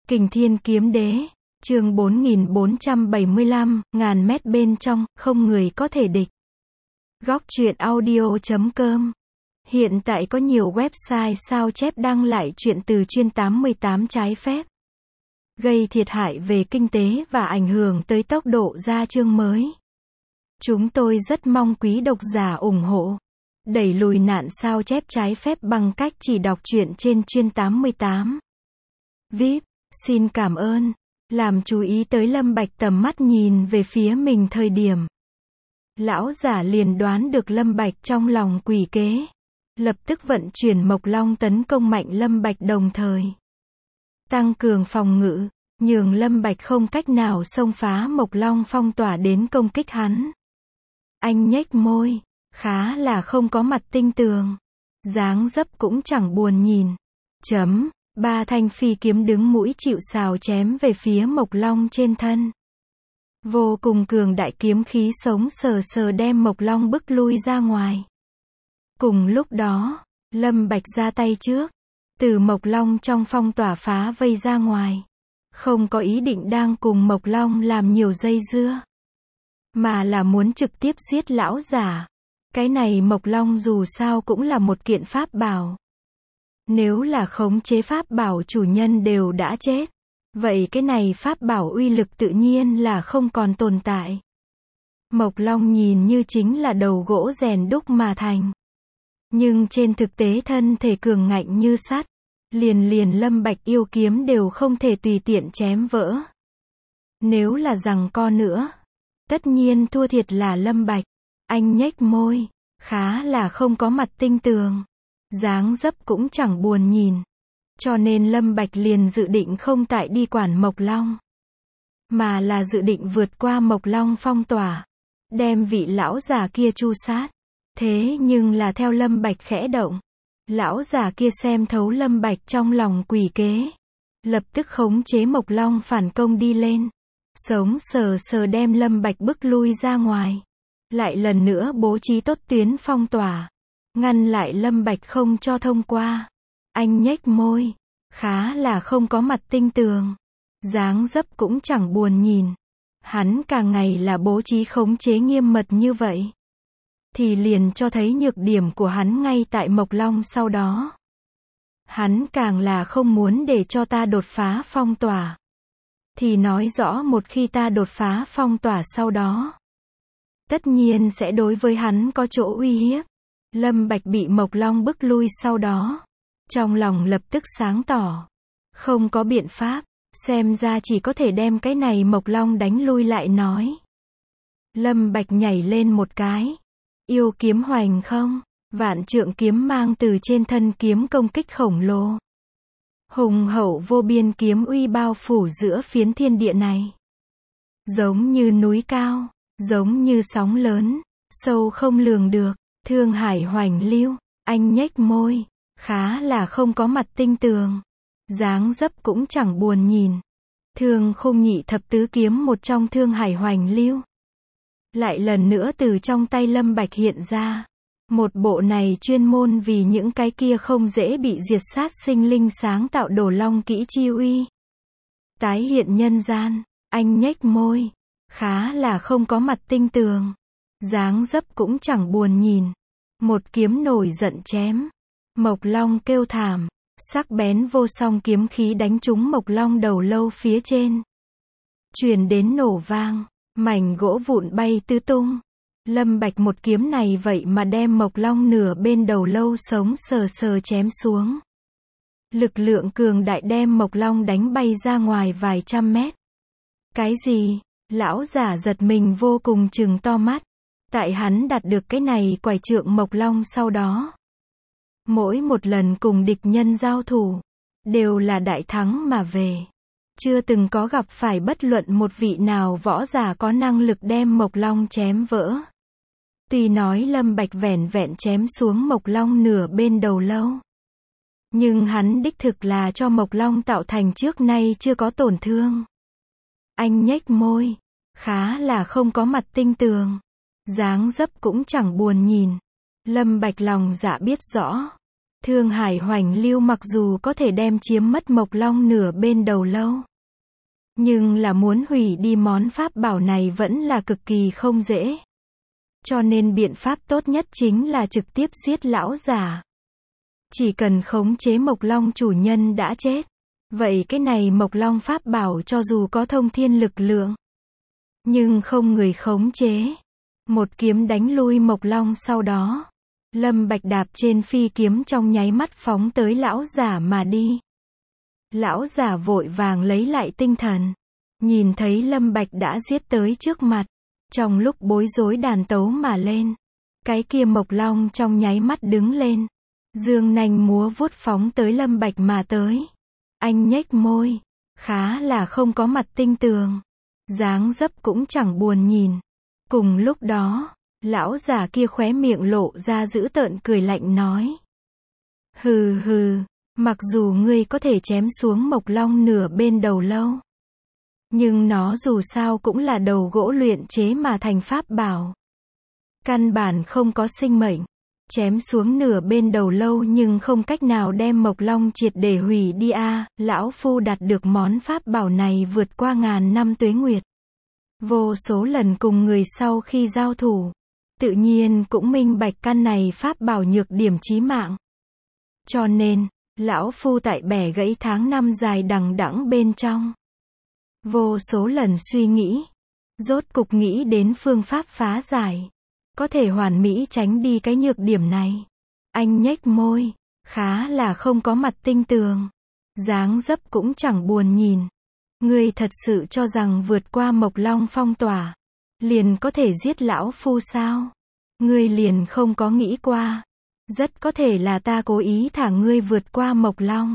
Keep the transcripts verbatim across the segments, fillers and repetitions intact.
Kình Thiên Kiếm Đế, chương bốn nghìn bốn trăm bảy mươi lăm, ngàn mét bên trong, không người có thể địch. Góc truyện audio chấm com. Hiện tại có nhiều website sao chép đăng lại chuyện từ chuyên tám mươi tám trái phép, gây thiệt hại về kinh tế và ảnh hưởng tới tốc độ ra chương mới. Chúng tôi rất mong quý độc giả ủng hộ, đẩy lùi nạn sao chép trái phép bằng cách chỉ đọc truyện trên chuyên tám mươi tám. vê i pê, xin cảm ơn. Làm chú ý tới Lâm Bạch tầm mắt nhìn về phía mình thời điểm. Lão giả liền đoán được Lâm Bạch trong lòng quỷ kế. Lập tức vận chuyển Mộc Long tấn công mạnh Lâm Bạch đồng thời tăng cường phòng ngự, nhường Lâm Bạch không cách nào xông phá Mộc Long phong tỏa đến công kích hắn. Anh nhếch môi, khá là không có mặt tinh tường, dáng dấp cũng chẳng buồn nhìn. Chấm, ba thanh phi kiếm đứng mũi chịu sào chém về phía Mộc Long trên thân. Vô cùng cường đại kiếm khí sống sờ sờ đem Mộc Long bức lui ra ngoài. Cùng lúc đó, Lâm Bạch ra tay trước, từ Mộc Long trong phong tỏa phá vây ra ngoài. Không có ý định đang cùng Mộc Long làm nhiều dây dưa, mà là muốn trực tiếp giết lão giả. Cái này Mộc Long dù sao cũng là một kiện pháp bảo. Nếu là khống chế pháp bảo chủ nhân đều đã chết, vậy cái này pháp bảo uy lực tự nhiên là không còn tồn tại. Mộc Long nhìn như chính là đầu gỗ rèn đúc mà thành, nhưng trên thực tế thân thể cường ngạnh như sắt, liền liền Lâm Bạch yêu kiếm đều không thể tùy tiện chém vỡ. Nếu là giằng co nữa, tất nhiên thua thiệt là Lâm Bạch. Anh nhếch môi, khá là không có mặt tinh tường, dáng dấp cũng chẳng buồn nhìn. Cho nên Lâm Bạch liền dự định không tại đi quản Mộc Long, mà là dự định vượt qua Mộc Long phong tỏa, đem vị lão già kia tru sát. Thế nhưng là theo Lâm Bạch khẽ động, lão già kia xem thấu Lâm Bạch trong lòng quỷ kế, lập tức khống chế Mộc Long phản công đi lên, sống sờ sờ đem Lâm Bạch bức lui ra ngoài. Lại lần nữa bố trí tốt tuyến phong tỏa, ngăn lại Lâm Bạch không cho thông qua. Anh nhếch môi, khá là không có mặt tinh tường, dáng dấp cũng chẳng buồn nhìn. Hắn càng ngày là bố trí khống chế nghiêm mật như vậy, thì liền cho thấy nhược điểm của hắn ngay tại Mộc Long sau đó. Hắn càng là không muốn để cho ta đột phá phong tỏa, thì nói rõ một khi ta đột phá phong tỏa sau đó, tất nhiên sẽ đối với hắn có chỗ uy hiếp. Lâm Bạch bị Mộc Long bức lui sau đó, trong lòng lập tức sáng tỏ, không có biện pháp, xem ra chỉ có thể đem cái này Mộc Long đánh lui lại nói. Lâm Bạch nhảy lên một cái, yêu kiếm hoành không, vạn trượng kiếm mang từ trên thân kiếm công kích khổng lồ. Hùng hậu vô biên kiếm uy bao phủ giữa phiến thiên địa này, giống như núi cao, giống như sóng lớn, sâu không lường được. Thương hải hoành lưu, anh nhếch môi, khá là không có mặt tinh tường, dáng dấp cũng chẳng buồn nhìn. Thương Khung nhị thập tứ kiếm một trong thương hải hoành lưu, lại lần nữa từ trong tay Lâm Bạch hiện ra. Một bộ này chuyên môn vì những cái kia không dễ bị diệt sát sinh linh sáng tạo đồ long kỹ chi uy. Tái hiện nhân gian, anh nhếch môi, khá là không có mặt tinh tường, dáng dấp cũng chẳng buồn nhìn. Một kiếm nổi giận chém, Mộc Long kêu thảm, sắc bén vô song kiếm khí đánh trúng Mộc Long đầu lâu phía trên, truyền đến nổ vang, mảnh gỗ vụn bay tứ tung. Lâm Bạch một kiếm này vậy mà đem Mộc Long nửa bên đầu lâu sống sờ sờ chém xuống. Lực lượng cường đại đem Mộc Long đánh bay ra ngoài vài trăm mét. Cái gì? Lão giả giật mình vô cùng trừng to mắt. Tại hắn đạt được cái này quải trượng Mộc Long sau đó, mỗi một lần cùng địch nhân giao thủ, đều là đại thắng mà về. Chưa từng có gặp phải bất luận một vị nào võ giả có năng lực đem Mộc Long chém vỡ. Tuy nói Lâm Bạch vẻn vẹn chém xuống Mộc Long nửa bên đầu lâu, nhưng hắn đích thực là cho Mộc Long tạo thành trước nay chưa có tổn thương. Anh nhếch môi, khá là không có mặt tinh tường, dáng dấp cũng chẳng buồn nhìn. Lâm Bạch lòng dạ biết rõ, Thương Hải Hoành Lưu mặc dù có thể đem chiếm mất Mộc Long nửa bên đầu lâu, nhưng là muốn hủy đi món pháp bảo này vẫn là cực kỳ không dễ. Cho nên biện pháp tốt nhất chính là trực tiếp giết lão giả. Chỉ cần khống chế Mộc Long chủ nhân đã chết, vậy cái này Mộc Long pháp bảo cho dù có thông thiên lực lượng, nhưng không người khống chế. Một kiếm đánh lui Mộc Long sau đó, Lâm Bạch đạp trên phi kiếm trong nháy mắt phóng tới lão giả mà đi. Lão giả vội vàng lấy lại tinh thần, nhìn thấy Lâm Bạch đã giết tới trước mặt, trong lúc bối rối đàn tấu mà lên. Cái kia Mộc Long trong nháy mắt đứng lên, dương nanh múa vuốt phóng tới Lâm Bạch mà tới. Anh nhếch môi, khá là không có mặt tinh tường, dáng dấp cũng chẳng buồn nhìn. Cùng lúc đó, lão giả kia khóe miệng lộ ra dữ tợn cười lạnh nói: Hừ hừ, mặc dù ngươi có thể chém xuống Mộc Long nửa bên đầu lâu, nhưng nó dù sao cũng là đầu gỗ luyện chế mà thành pháp bảo, căn bản không có sinh mệnh. Chém xuống nửa bên đầu lâu nhưng không cách nào đem Mộc Long triệt để hủy đi a. À, lão phu đạt được món pháp bảo này vượt qua ngàn năm tuế nguyệt, vô số lần cùng người sau khi giao thủ, tự nhiên cũng minh bạch căn này pháp bảo nhược điểm chí mạng. Cho nên, lão phu tại bẻ gãy tháng năm dài đằng đẵng bên trong, vô số lần suy nghĩ, rốt cục nghĩ đến phương pháp phá giải, có thể hoàn mỹ tránh đi cái nhược điểm này. Anh nhếch môi, khá là không có mặt tinh tường, dáng dấp cũng chẳng buồn nhìn. Ngươi thật sự cho rằng vượt qua Mộc Long phong tỏa, liền có thể giết lão phu sao? Ngươi liền không có nghĩ qua, rất có thể là ta cố ý thả ngươi vượt qua Mộc Long.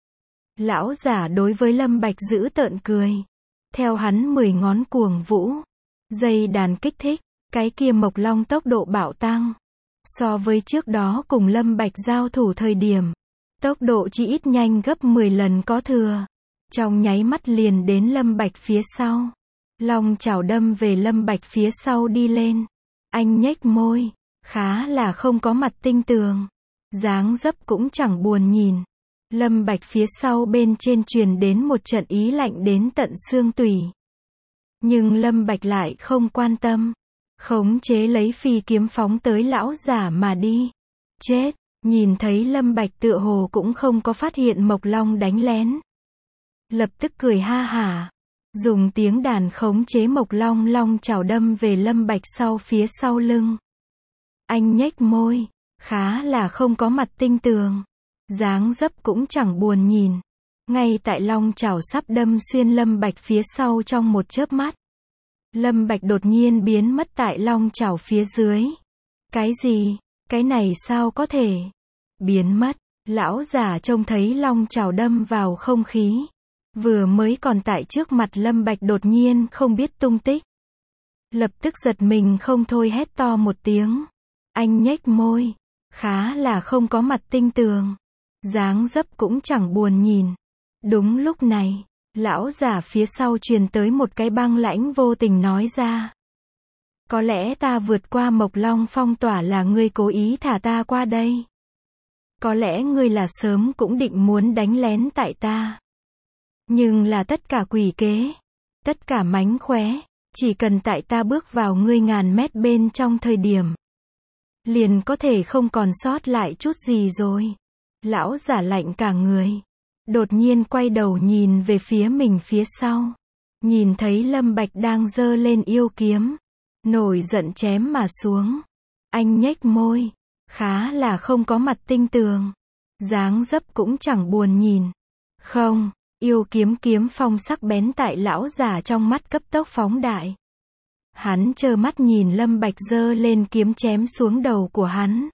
Lão giả đối với Lâm Bạch giữ tợn cười, theo hắn mười ngón cuồng vũ, dây đàn kích thích, cái kia Mộc Long tốc độ bạo tăng. So với trước đó cùng Lâm Bạch giao thủ thời điểm, tốc độ chỉ ít nhanh gấp mười lần có thừa. Trong nháy mắt liền đến Lâm Bạch phía sau. Long chảo đâm về Lâm Bạch phía sau đi lên. Anh nhếch môi, khá là không có mặt tinh tường, dáng dấp cũng chẳng buồn nhìn. Lâm Bạch phía sau bên trên truyền đến một trận ý lạnh đến tận xương tủy. Nhưng Lâm Bạch lại không quan tâm, khống chế lấy phi kiếm phóng tới lão giả mà đi. Chết, nhìn thấy Lâm Bạch tựa hồ cũng không có phát hiện Mộc Long đánh lén, lập tức cười ha hả, dùng tiếng đàn khống chế Mộc Long long chảo đâm về Lâm Bạch sau phía sau lưng. Anh nhếch môi, khá là không có mặt tinh tường, dáng dấp cũng chẳng buồn nhìn. Ngay tại long chảo sắp đâm xuyên Lâm Bạch phía sau trong một chớp mắt, Lâm Bạch đột nhiên biến mất tại long chảo phía dưới. Cái gì? Cái này sao có thể? Biến mất? Lão giả trông thấy long chảo đâm vào không khí, vừa mới còn tại trước mặt Lâm Bạch đột nhiên không biết tung tích, lập tức giật mình không thôi hét to một tiếng. Anh nhếch môi, khá là không có mặt tinh tường, dáng dấp cũng chẳng buồn nhìn. Đúng lúc này, lão giả phía sau truyền tới một cái băng lãnh vô tình nói ra: Có lẽ ta vượt qua Mộc Long phong tỏa là ngươi cố ý thả ta qua đây. Có lẽ ngươi là sớm cũng định muốn đánh lén tại ta. Nhưng là tất cả quỷ kế, tất cả mánh khóe, chỉ cần tại ta bước vào ngươi ngàn mét bên trong thời điểm, liền có thể không còn sót lại chút gì rồi. Lão giả lạnh cả người, đột nhiên quay đầu nhìn về phía mình phía sau, nhìn thấy Lâm Bạch đang giơ lên yêu kiếm, nổi giận chém mà xuống. Anh nhếch môi, khá là không có mặt tinh tường, dáng dấp cũng chẳng buồn nhìn. Không, yêu kiếm kiếm phong sắc bén tại lão giả trong mắt cấp tốc phóng đại. Hắn trơ mắt nhìn Lâm Bạch giơ lên kiếm chém xuống đầu của hắn.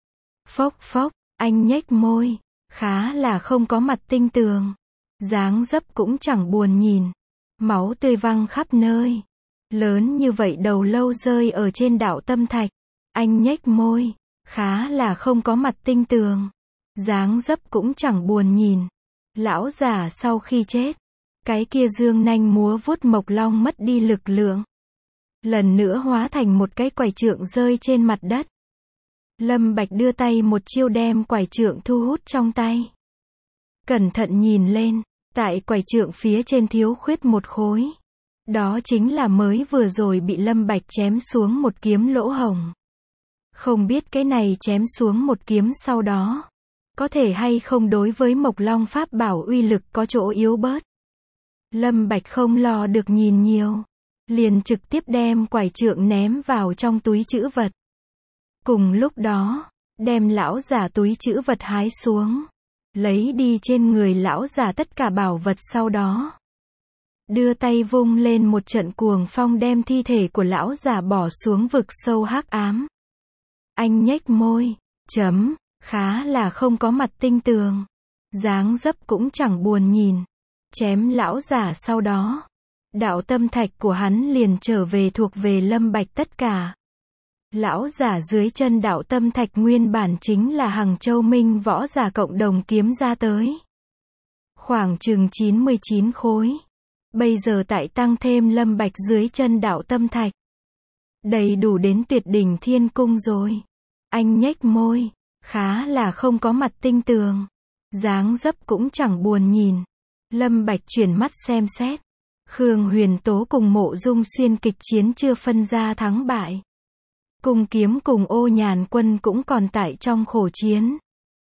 Phốc phốc, anh nhếch môi, khá là không có mặt tinh tường, dáng dấp cũng chẳng buồn nhìn. Máu tươi văng khắp nơi. Lớn như vậy đầu lâu rơi ở trên đạo tâm thạch. Anh nhếch môi, khá là không có mặt tinh tường, dáng dấp cũng chẳng buồn nhìn. Lão giả sau khi chết, cái kia dương nanh múa vuốt Mộc Long mất đi lực lượng, lần nữa hóa thành một cái quải trượng rơi trên mặt đất. Lâm Bạch đưa tay một chiêu đem quải trượng thu hút trong tay. Cẩn thận nhìn lên, tại quải trượng phía trên thiếu khuyết một khối. Đó chính là mới vừa rồi bị Lâm Bạch chém xuống một kiếm lỗ hổng. Không biết cái này chém xuống một kiếm sau đó, có thể hay không đối với Mộc Long Pháp bảo uy lực có chỗ yếu bớt. Lâm Bạch không lo được nhìn nhiều, liền trực tiếp đem quải trượng ném vào trong túi trữ vật. Cùng lúc đó, đem lão giả túi trữ vật hái xuống, lấy đi trên người lão giả tất cả bảo vật sau đó. Đưa tay vung lên một trận cuồng phong đem thi thể của lão giả bỏ xuống vực sâu hắc ám. Anh nhếch môi, chấm, khá là không có mặt tinh tường. Dáng dấp cũng chẳng buồn nhìn. Chém lão giả sau đó. Đạo tâm thạch của hắn liền trở về thuộc về Lâm Bạch tất cả. Lão giả dưới chân đạo tâm thạch nguyên bản chính là Hằng Châu Minh võ giả cộng đồng kiếm ra tới. Khoảng chừng chín mươi chín khối. Bây giờ tại tăng thêm Lâm Bạch dưới chân đạo tâm thạch. Đầy đủ đến tuyệt đỉnh thiên cung rồi. Anh nhếch môi, khá là không có mặt tinh tường. Dáng dấp cũng chẳng buồn nhìn. Lâm Bạch chuyển mắt xem xét. Khương Huyền Tố cùng Mộ Dung Xuyên kịch chiến chưa phân ra thắng bại. Cung Kiếm cùng Ô Nhàn Quân cũng còn tại trong khổ chiến.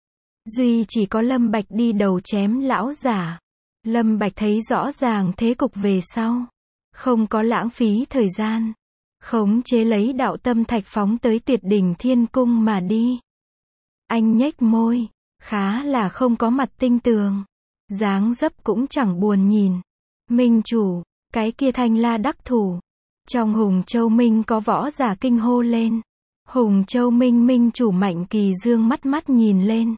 Duy chỉ có Lâm Bạch đi đầu chém lão giả. Lâm Bạch thấy rõ ràng thế cục về sau. Không có lãng phí thời gian. Khống chế lấy đạo tâm thạch phóng tới tuyệt đỉnh thiên cung mà đi. Anh nhếch môi, khá là không có mặt tinh tường. Dáng dấp cũng chẳng buồn nhìn. Minh chủ, cái kia Thanh La đắc thủ. Trong Hùng Châu Minh có võ giả kinh hô lên. Hùng Châu Minh minh chủ Mạnh Kỳ Dương mắt mắt nhìn lên.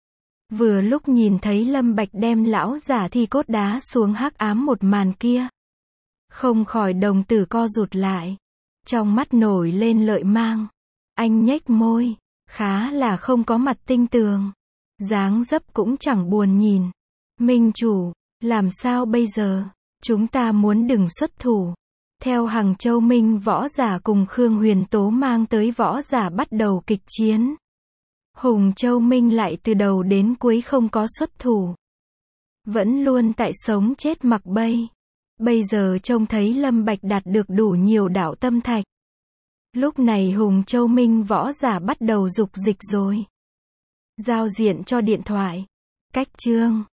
Vừa lúc nhìn thấy Lâm Bạch đem lão giả thi cốt đá xuống hắc ám một màn kia. Không khỏi đồng tử co rụt lại. Trong mắt nổi lên lợi mang. Anh nhếch môi, khá là không có mặt tinh tường. Dáng dấp cũng chẳng buồn nhìn. Minh chủ, làm sao bây giờ? Chúng ta muốn đừng xuất thủ. Theo Hằng Châu Minh võ giả cùng Khương Huyền Tố mang tới võ giả bắt đầu kịch chiến. Hùng Châu Minh lại từ đầu đến cuối không có xuất thủ. Vẫn luôn tại sống chết mặc bay. Bây giờ trông thấy Lâm Bạch đạt được đủ nhiều đạo tâm thạch. Lúc này Hùng Châu Minh võ giả bắt đầu dục dịch rồi. Giao diện cho điện thoại. Cách chương